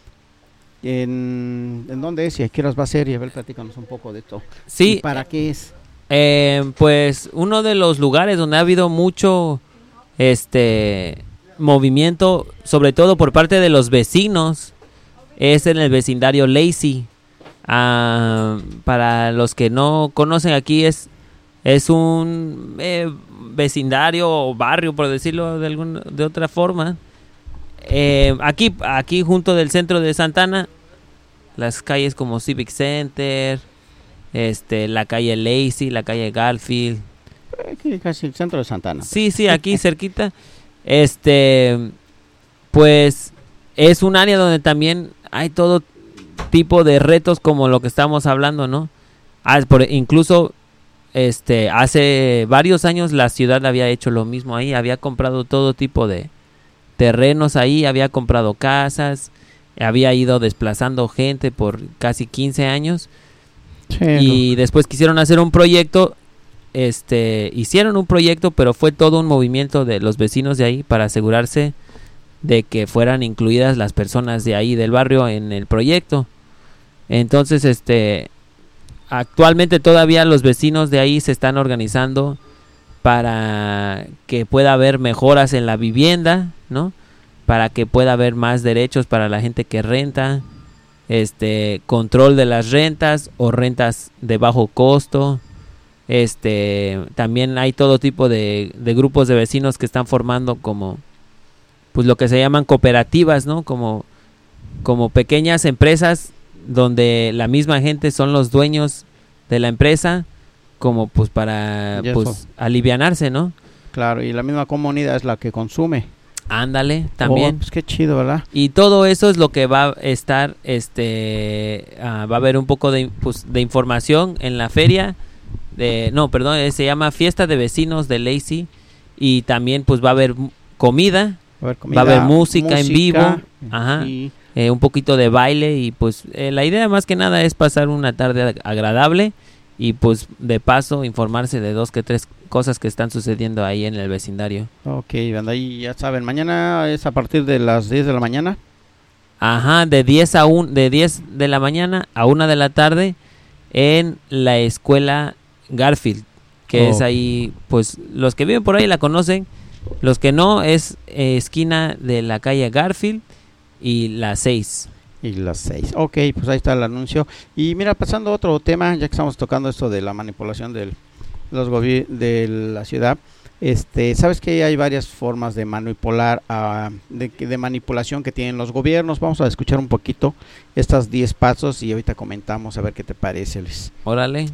¿En, ¿en dónde es? Y a qué horas va a ser? Y a ver, platícanos un poco de esto. Sí. ¿Y para qué es? Eh, pues uno de los lugares donde ha habido mucho este movimiento, sobre todo por parte de los vecinos, es en el vecindario Lacey. Ah, para los que no conocen, aquí es es un eh, vecindario o barrio, por decirlo de alguna de otra forma. Eh, aquí aquí junto del centro de Santana, las calles como Civic Center, este la calle Lacey, la calle Garfield. Aquí casi el centro de Santana. Sí, sí, aquí cerquita. Este, pues es un área donde también hay todo tipo de retos como lo que estamos hablando, ¿no? Ah, por, incluso este hace varios años la ciudad había hecho lo mismo ahí, había comprado todo tipo de terrenos ahí, había comprado casas, había ido desplazando gente por casi quince años. Sí, Y no. después quisieron hacer un proyecto, este, hicieron un proyecto, pero fue todo un movimiento de los vecinos de ahí para asegurarse de que fueran incluidas las personas de ahí del barrio en el proyecto. Entonces, este, actualmente todavía los vecinos de ahí se están organizando para que pueda haber mejoras en la vivienda, ¿no? Para que pueda haber más derechos para la gente que renta, este, control de las rentas o rentas de bajo costo. Este, también hay todo tipo de, de grupos de vecinos que están formando como, pues lo que se llaman cooperativas, ¿no? Como, como pequeñas empresas donde la misma gente son los dueños de la empresa, como pues para pues alivianarse, ¿no? Claro, y la misma comunidad es la que consume. Ándale, también. Oh, pues qué chido, ¿verdad? Y todo eso es lo que va a estar, este, uh, va a haber un poco de, pues, de información en la feria, de, no, perdón, eh, se llama Fiesta de Vecinos de Lacey, y también pues va a haber comida, va a haber, comida, va a haber música, música en vivo, ajá, y... eh, un poquito de baile, y pues eh, la idea más que nada es pasar una tarde agradable, y pues de paso informarse de dos que tres cosas que están sucediendo ahí en el vecindario. Ok, banda, ahí ya saben, mañana es a partir de las diez de la mañana. Ajá, de diez a un, de diez de la mañana a una de la tarde en la escuela Garfield, que oh. es ahí, pues los que viven por ahí la conocen, los que no es eh, esquina de la calle Garfield y la seis. Y las seis. Ok, pues ahí está el anuncio. Y mira, pasando a otro tema, ya que estamos tocando esto de la manipulación del, los gobi- de la ciudad, este, sabes que hay varias formas de manipular, uh, de, de manipulación que tienen los gobiernos. Vamos a escuchar un poquito estos diez pasos y ahorita comentamos a ver qué te parece, Luis. Órale.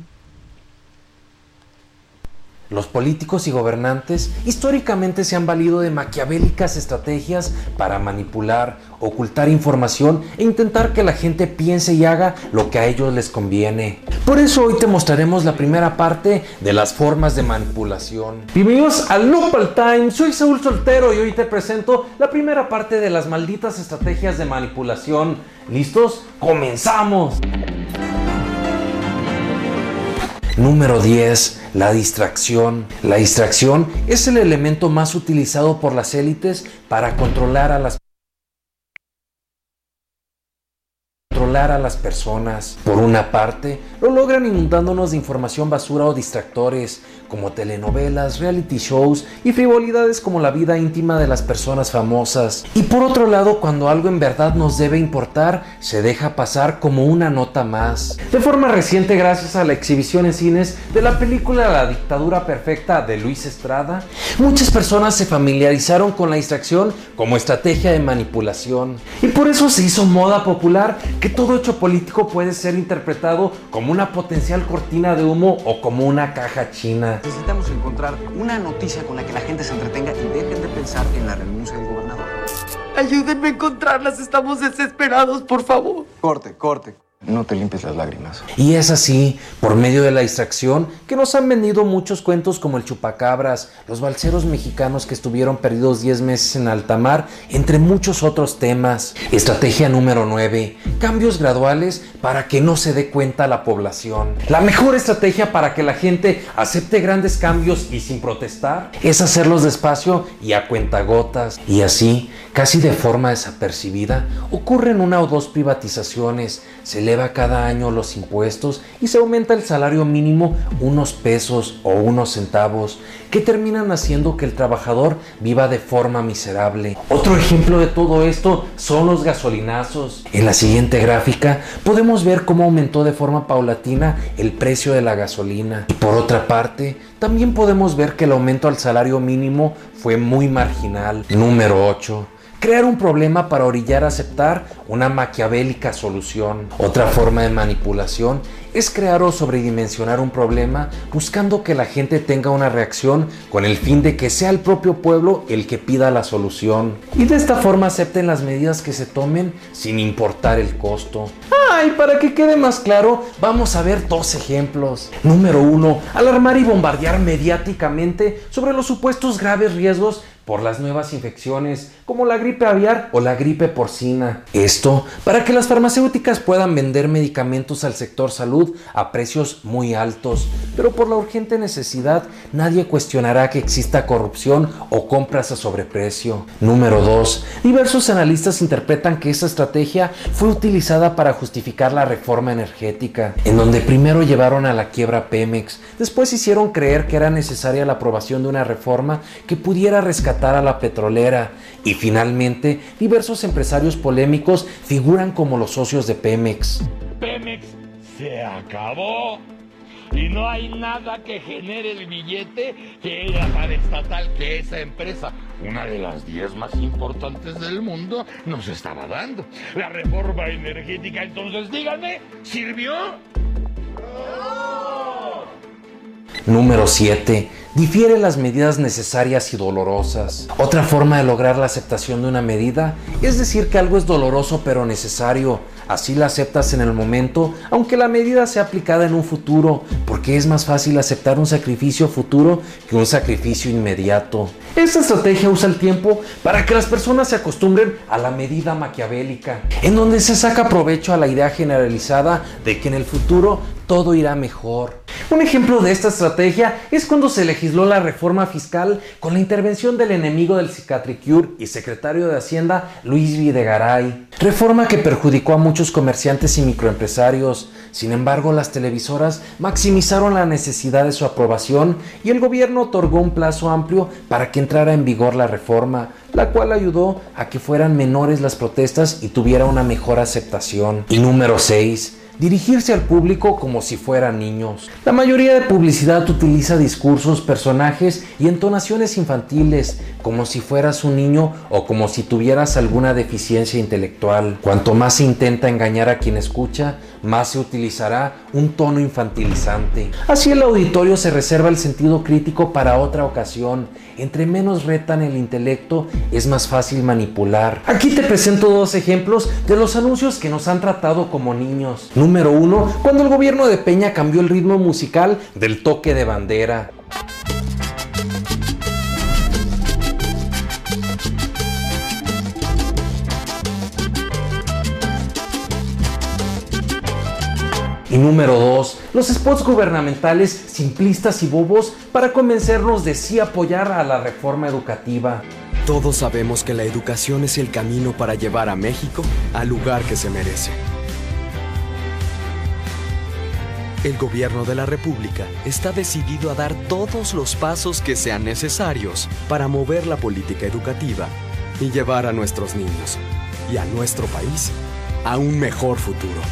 Los políticos y gobernantes históricamente se han valido de maquiavélicas estrategias para manipular, ocultar información e intentar que la gente piense y haga lo que a ellos les conviene. Por eso hoy te mostraremos la primera parte de las formas de manipulación. Bienvenidos al Nopal Time, soy Saúl Soltero y hoy te presento la primera parte de las malditas estrategias de manipulación. ¿Listos? ¡Comenzamos! Número diez. La distracción. La distracción es el elemento más utilizado por las élites para controlar a las controlar a las personas. Por una parte, lo logran inundándonos de información basura o distractores, como telenovelas, reality shows y frivolidades como la vida íntima de las personas famosas. Y por otro lado, cuando algo en verdad nos debe importar, se deja pasar como una nota más. De forma reciente, gracias a la exhibición en cines de la película La Dictadura Perfecta de Luis Estrada, muchas personas se familiarizaron con la distracción como estrategia de manipulación. Y por eso se hizo moda popular que todo hecho político puede ser interpretado como una potencial cortina de humo o como una caja china. Necesitamos encontrar una noticia con la que la gente se entretenga y dejen de pensar en la renuncia del gobernador. Ayúdenme a encontrarlas, estamos desesperados, por favor. Corte, corte. No te limpies las lágrimas. Y es así, por medio de la distracción, que nos han vendido muchos cuentos como el chupacabras, los balseros mexicanos que estuvieron perdidos diez meses en alta mar, entre muchos otros temas. Estrategia número nueve. Cambios graduales para que no se dé cuenta la población. La mejor estrategia para que la gente acepte grandes cambios y sin protestar es hacerlos despacio y a cuentagotas. Y así, casi de forma desapercibida, ocurren una o dos privatizaciones, se eleva cada año los impuestos y se aumenta el salario mínimo unos pesos o unos centavos, que terminan haciendo que el trabajador viva de forma miserable. Otro ejemplo de todo esto son los gasolinazos. En la siguiente gráfica podemos ver cómo aumentó de forma paulatina el precio de la gasolina. Y por otra parte, también podemos ver que el aumento al salario mínimo fue muy marginal. Número ocho. Crear un problema para orillar a aceptar una maquiavélica solución. Otra forma de manipulación es crear o sobredimensionar un problema buscando que la gente tenga una reacción con el fin de que sea el propio pueblo el que pida la solución. Y de esta forma acepten las medidas que se tomen sin importar el costo. Ah, y para que quede más claro, vamos a ver dos ejemplos. Número uno, alarmar y bombardear mediáticamente sobre los supuestos graves riesgos por las nuevas infecciones como la gripe aviar o la gripe porcina. Esto para que las farmacéuticas puedan vender medicamentos al sector salud a precios muy altos, pero por la urgente necesidad nadie cuestionará que exista corrupción o compras a sobreprecio. Número dos. Diversos analistas interpretan que esta estrategia fue utilizada para justificar la reforma energética, en donde primero llevaron a la quiebra Pemex, después hicieron creer que era necesaria la aprobación de una reforma que pudiera rescatar a la petrolera, y finalmente diversos empresarios polémicos figuran como los socios de Pemex. Pemex se acabó y no hay nada que genere el billete que la paraestatal que esa empresa, una de las diez más importantes del mundo, nos estaba dando. La reforma energética, entonces díganme, ¿sirvió? Número siete. Difiere las medidas necesarias y dolorosas. Otra forma de lograr la aceptación de una medida es decir que algo es doloroso pero necesario. Así la aceptas en el momento, aunque la medida sea aplicada en un futuro, porque es más fácil aceptar un sacrificio futuro que un sacrificio inmediato. Esta estrategia usa el tiempo para que las personas se acostumbren a la medida maquiavélica, en donde se saca provecho a la idea generalizada de que en el futuro todo irá mejor. Un ejemplo de esta estrategia es cuando se legisló la reforma fiscal con la intervención del enemigo del Cicatricure y secretario de Hacienda, Luis Videgaray. Reforma que perjudicó a muchos comerciantes y microempresarios. Sin embargo, las televisoras maximizaron la necesidad de su aprobación y el gobierno otorgó un plazo amplio para que entrara en vigor la reforma, la cual ayudó a que fueran menores las protestas y tuviera una mejor aceptación. Y número seis. Dirigirse al público como si fueran niños. La mayoría de publicidad utiliza discursos, personajes y entonaciones infantiles, como si fueras un niño o como si tuvieras alguna deficiencia intelectual. Cuanto más se intenta engañar a quien escucha, más se utilizará un tono infantilizante. Así el auditorio se reserva el sentido crítico para otra ocasión. Entre menos retan el intelecto, es más fácil manipular. Aquí te presento dos ejemplos de los anuncios que nos han tratado como niños. Número uno, cuando el gobierno de Peña cambió el ritmo musical del toque de bandera. Y número dos, los spots gubernamentales simplistas y bobos para convencernos de sí apoyar a la reforma educativa. Todos sabemos que la educación es el camino para llevar a México al lugar que se merece. El gobierno de la República está decidido a dar todos los pasos que sean necesarios para mover la política educativa y llevar a nuestros niños y a nuestro país a un mejor futuro.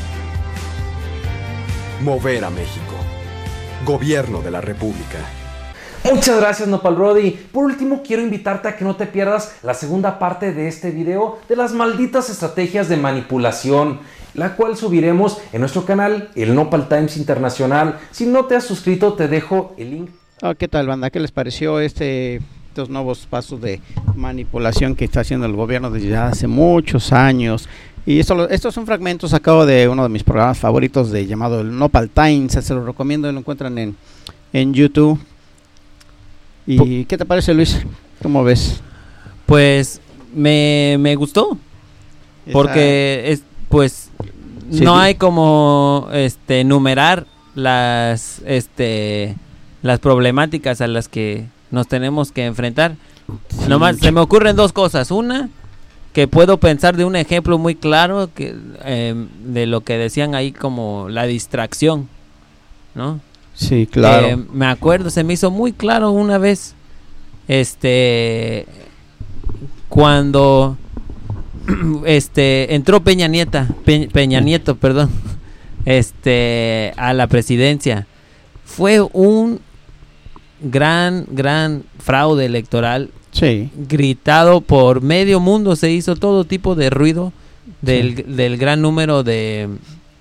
Mover a México. Gobierno de la República. Muchas gracias, Nopal Brody. Por último, quiero invitarte a que no te pierdas la segunda parte de este video de las malditas estrategias de manipulación, la cual subiremos en nuestro canal, el Nopal Times Internacional. Si no te has suscrito, te dejo el link. Oh, ¿qué tal, banda? ¿Qué les pareció este, esta estos nuevos pasos de manipulación que está haciendo el gobierno desde hace muchos años. Y esto, estos son fragmentos sacados de uno de mis programas favoritos de llamado el Nopal Times. Se los recomiendo, lo encuentran en, en YouTube. ¿Y qué te parece, Luis? ¿Cómo ves? Pues me, me gustó. Esa... Porque es, pues sí, no sí. hay como este enumerar las este las problemáticas a las que nos tenemos que enfrentar. Sí. Nomás se me ocurren dos cosas. Una, que puedo pensar de un ejemplo muy claro que eh, de lo que decían ahí como la distracción, ¿no? Sí, claro. Eh, me acuerdo, se me hizo muy claro una vez, este, cuando este entró Peña Nieta, Pe, Peña Nieto, perdón, este, a la presidencia. Fue un gran, gran fraude electoral. Sí. Gritado por medio mundo, se hizo todo tipo de ruido del, sí. del gran número de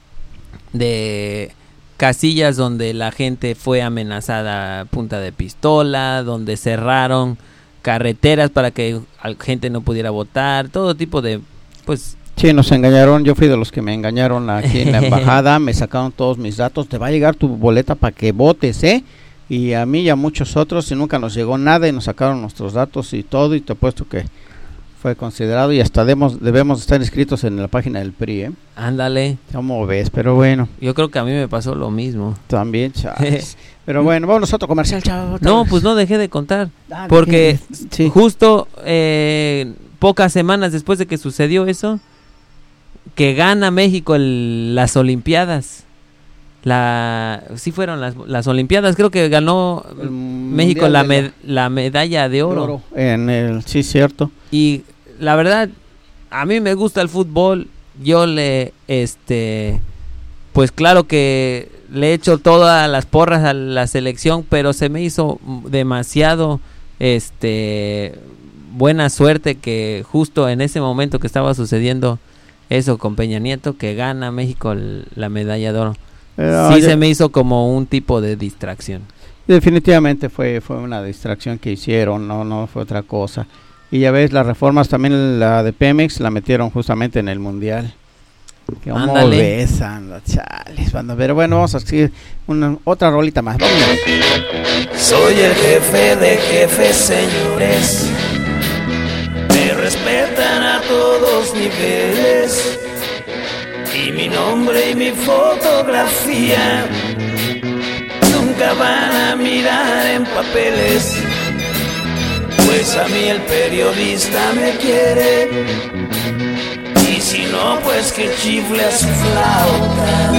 de casillas donde la gente fue amenazada a punta de pistola, donde cerraron carreteras para que la gente no pudiera votar, todo tipo de, pues... Sí, nos engañaron, yo fui de los que me engañaron aquí en la embajada, me sacaron todos mis datos, te va a llegar tu boleta para que votes, ¿eh? Y a mí y a muchos otros, y nunca nos llegó nada y nos sacaron nuestros datos y todo, y te apuesto que fue considerado y hasta debemos, debemos estar inscritos en la página del P R I, ¿eh? Ándale. ¿Cómo ves? Pero bueno. Yo creo que a mí me pasó lo mismo. También, chavos. Pero bueno, vamos a otro comercial, chavos. No, pues no dejé de contar, ah, porque sí. justo eh, pocas semanas después de que sucedió eso, que gana México el, las Olimpiadas. La sí fueron las, las Olimpiadas, creo que ganó el México la, med, la, la medalla de oro. de oro en el sí cierto. Y la verdad, a mí me gusta el fútbol, yo le este pues claro que le he hecho todas las porras a la selección, pero se me hizo demasiado este buena suerte que justo en ese momento que estaba sucediendo eso con Peña Nieto, que gana México el, la medalla de oro. Pero, sí oye, se me hizo como un tipo de distracción. Definitivamente fue fue una distracción que hicieron, no no fue otra cosa. Y ya ves, las reformas también, la de Pemex, la metieron justamente en el Mundial. ¿Cómo ves, anda, chales, banda? Pero bueno, vamos a seguir una, otra rolita más. Vámonos. Soy el jefe de jefes, señores. Me respetan a todos niveles. Y mi nombre y mi fotografía nunca van a mirar en papeles, pues a mí el periodista me quiere, y si no, pues que chifle a su flauta.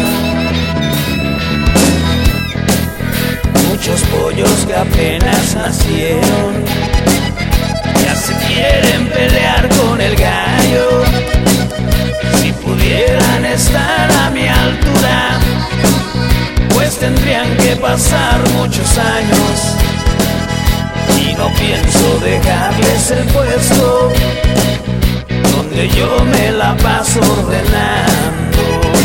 Muchos pollos que apenas nacieron ya se quieren pelear con el gallo. Si pudieran estar a mi altura, pues tendrían que pasar muchos años. Y no pienso dejarles el puesto donde yo me la paso ordenando.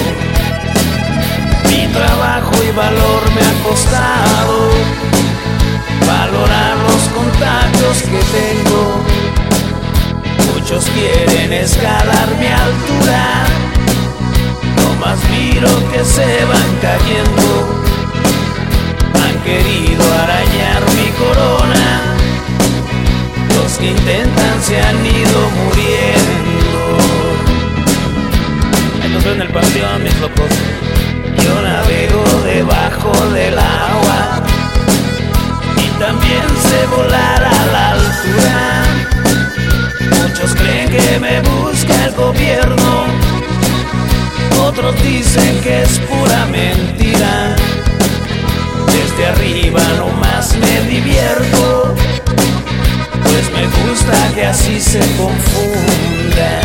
Mi trabajo y valor me ha costado valorar los contactos que tengo. Muchos quieren escalar mi altura, no más miro que se van cayendo. Han querido arañar mi corona, los que intentan se han ido muriendo. Ahí los veo en el panteón, mis locos. Yo navego debajo del agua y también sé volar a la altura. Muchos creen que me busca el gobierno, otros dicen que es pura mentira. Desde arriba nomás me divierto, pues me gusta que así se confunda.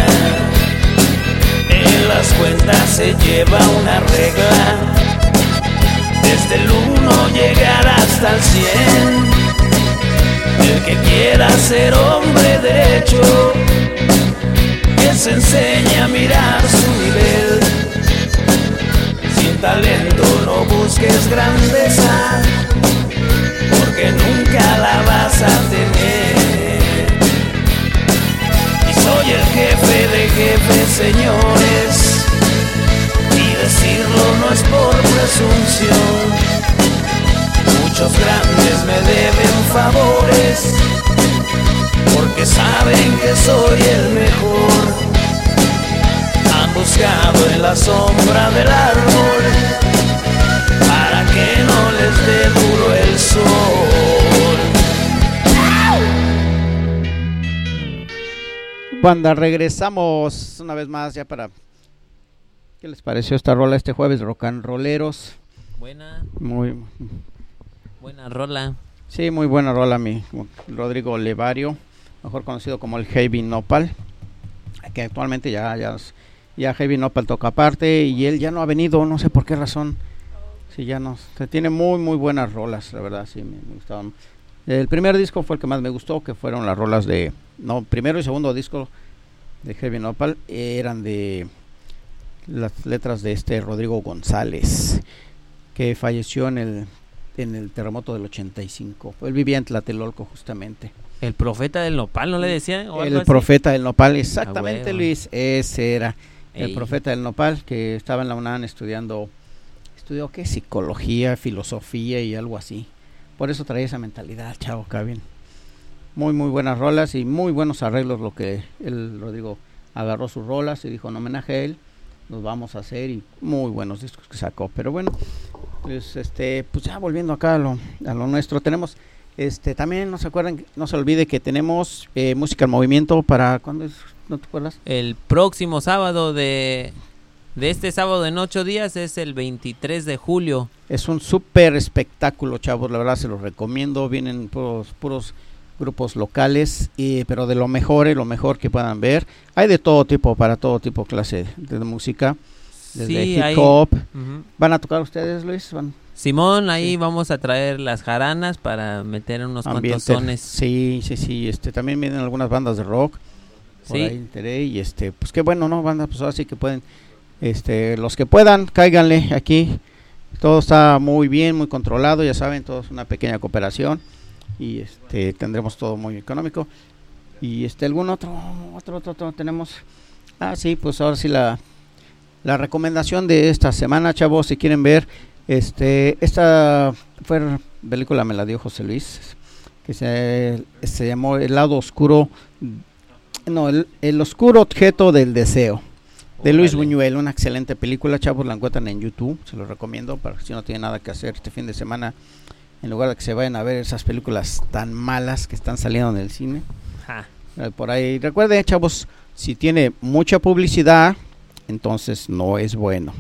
En las cuentas se lleva una regla, desde el uno llegar hasta el cien. El que quiera ser hombre derecho, que se enseñe a mirar su nivel. Sin talento no busques grandeza, porque nunca la vas a tener. mejores, porque saben que soy el mejor. Han buscado en la sombra del árbol para que no les dé duro el sol. Banda, regresamos una vez más ya para... ¿Qué les pareció esta rola este jueves? Rock and Rolleros. Buena. Muy buena rola. Sí, muy buena rola, mi Rodrigo Levario, mejor conocido como el Heavy Nopal, que actualmente ya ya, ya Heavy Nopal toca aparte y él ya no ha venido, no sé por qué razón. Sí, ya no, se tiene muy muy buenas rolas, la verdad, sí me, me gustaban. El primer disco fue el que más me gustó, que fueron las rolas de, no, primero y segundo disco de Heavy Nopal eran de las letras de este Rodrigo González, que falleció en el en el terremoto del ochenta y cinco. Él vivía en Tlatelolco justamente. El profeta del nopal, ¿no le decían? El así? Profeta del nopal, exactamente, ah, Luis, ese era. Ey. El profeta del nopal, que estaba en la UNAM estudiando, estudió qué, psicología, filosofía y algo así. Por eso traía esa mentalidad, chavo, Cabin. Muy, muy buenas rolas y muy buenos arreglos, lo que él, Rodrigo, agarró sus rolas y dijo en homenaje a él, los vamos a hacer, y muy buenos discos que sacó. Pero bueno, pues este, pues ya volviendo acá a lo, a lo nuestro, tenemos este también, no se acuerdan, no se olvide que tenemos eh, música en movimiento para, ¿cuándo es? ¿No te acuerdas? El próximo sábado de de este sábado en ocho días es el veintitrés de julio. Es un súper espectáculo, chavos, la verdad se los recomiendo. Vienen puros puros grupos locales, y, pero de lo mejor, lo mejor que puedan ver. Hay de todo tipo, para todo tipo clase de, de música, desde sí, hip hay, hop. uh-huh. ¿Van a tocar ustedes, Luis? ¿Van? Simón, ahí sí. Vamos a traer las jaranas para meter unos Ambiente. cuantos sones. Sí, sí, sí, este, también vienen algunas bandas de rock, por sí. ahí enteré, y este, pues qué bueno, ¿no? Bandas, pues así que pueden, este, los que puedan, cáiganle aquí. Todo está muy bien, muy controlado, ya saben, todo es una pequeña cooperación. Y este tendremos todo muy económico. Y este algún otro otro otro, otro tenemos. Ah, sí, pues ahora sí la la recomendación de esta semana, chavos, si quieren ver este esta fue película, me la dio José Luis, que se se llamó El lado oscuro, no, el, el oscuro objeto del deseo, de Luis Buñuel, una excelente película, chavos, la encuentran en YouTube, se los recomiendo para que si no tienen nada que hacer este fin de semana, en lugar de que se vayan a ver esas películas tan malas que están saliendo en el cine. Ja. Por ahí, recuerden, chavos, si tiene mucha publicidad, entonces no es bueno.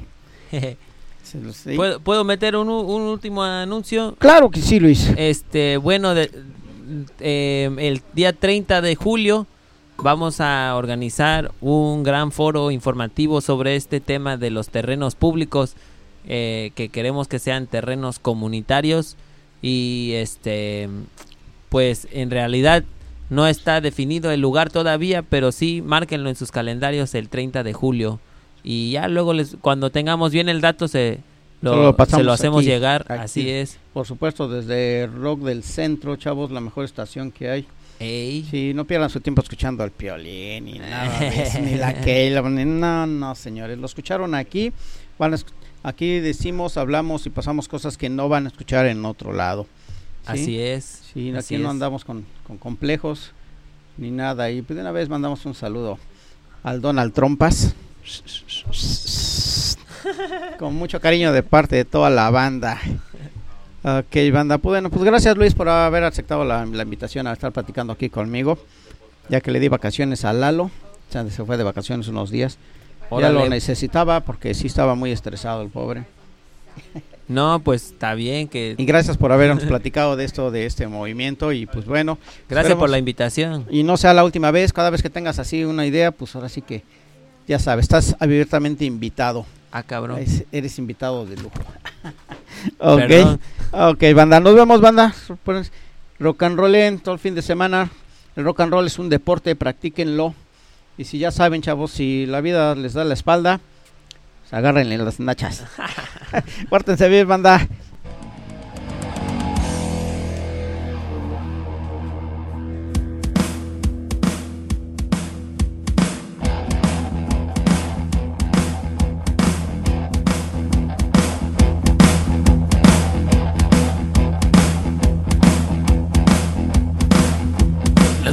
¿Sí? ¿Puedo, ¿Puedo meter un, un último anuncio? Claro que sí, Luis. Este, bueno, de, eh, el día treinta de julio vamos a organizar un gran foro informativo sobre este tema de los terrenos públicos, eh, que queremos que sean terrenos comunitarios. Y este, pues en realidad no está definido el lugar todavía, pero sí márquenlo en sus calendarios el treinta de julio. Y ya luego les, cuando tengamos bien el dato se lo, lo se lo hacemos aquí, llegar, aquí. Así es. Por supuesto, desde Rock del Centro, chavos, la mejor estación que hay. Ey. Sí, no pierdan su tiempo escuchando al Piolín ni nada de eso, ni la Keila, no, no, señores, lo escucharon aquí, van a escuchar. Aquí decimos, hablamos y pasamos cosas que no van a escuchar en otro lado. ¿Sí? Así es. Sí, así aquí no es. andamos con, con complejos ni nada. Y pues de una vez mandamos un saludo al Donald Trompas. Con mucho cariño de parte de toda la banda. Ok, banda. Pues bueno, pues gracias, Luis, por haber aceptado la, la invitación a estar platicando aquí conmigo. Ya que le di vacaciones a Lalo. O sea, se fue de vacaciones unos días. Órale. Ya lo necesitaba porque sí estaba muy estresado el pobre. No, pues está bien que... Y gracias por habernos platicado de esto, de este movimiento. Y pues bueno, gracias esperemos, por la invitación. Y no sea la última vez, cada vez que tengas así una idea, pues ahora sí que, ya sabes, estás abiertamente invitado. Ah, cabrón. Eres, eres invitado de lujo. Ok, ok, banda, nos vemos, banda. Rock and roll en todo el fin de semana. El rock and roll es un deporte, practíquenlo. Y si ya saben, chavos, si la vida les da la espalda, pues agárrenle las nachas. Pórtense bien, banda.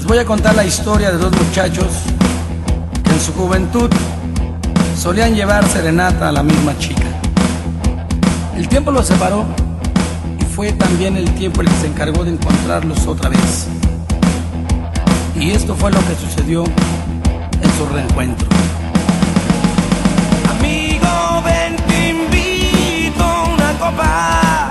Les voy a contar la historia de dos muchachos que en su juventud solían llevar serenata a la misma chica. El tiempo los separó y fue también el tiempo el que se encargó de encontrarlos otra vez. Y esto fue lo que sucedió en su reencuentro. Amigo, ven, te invito a una copa.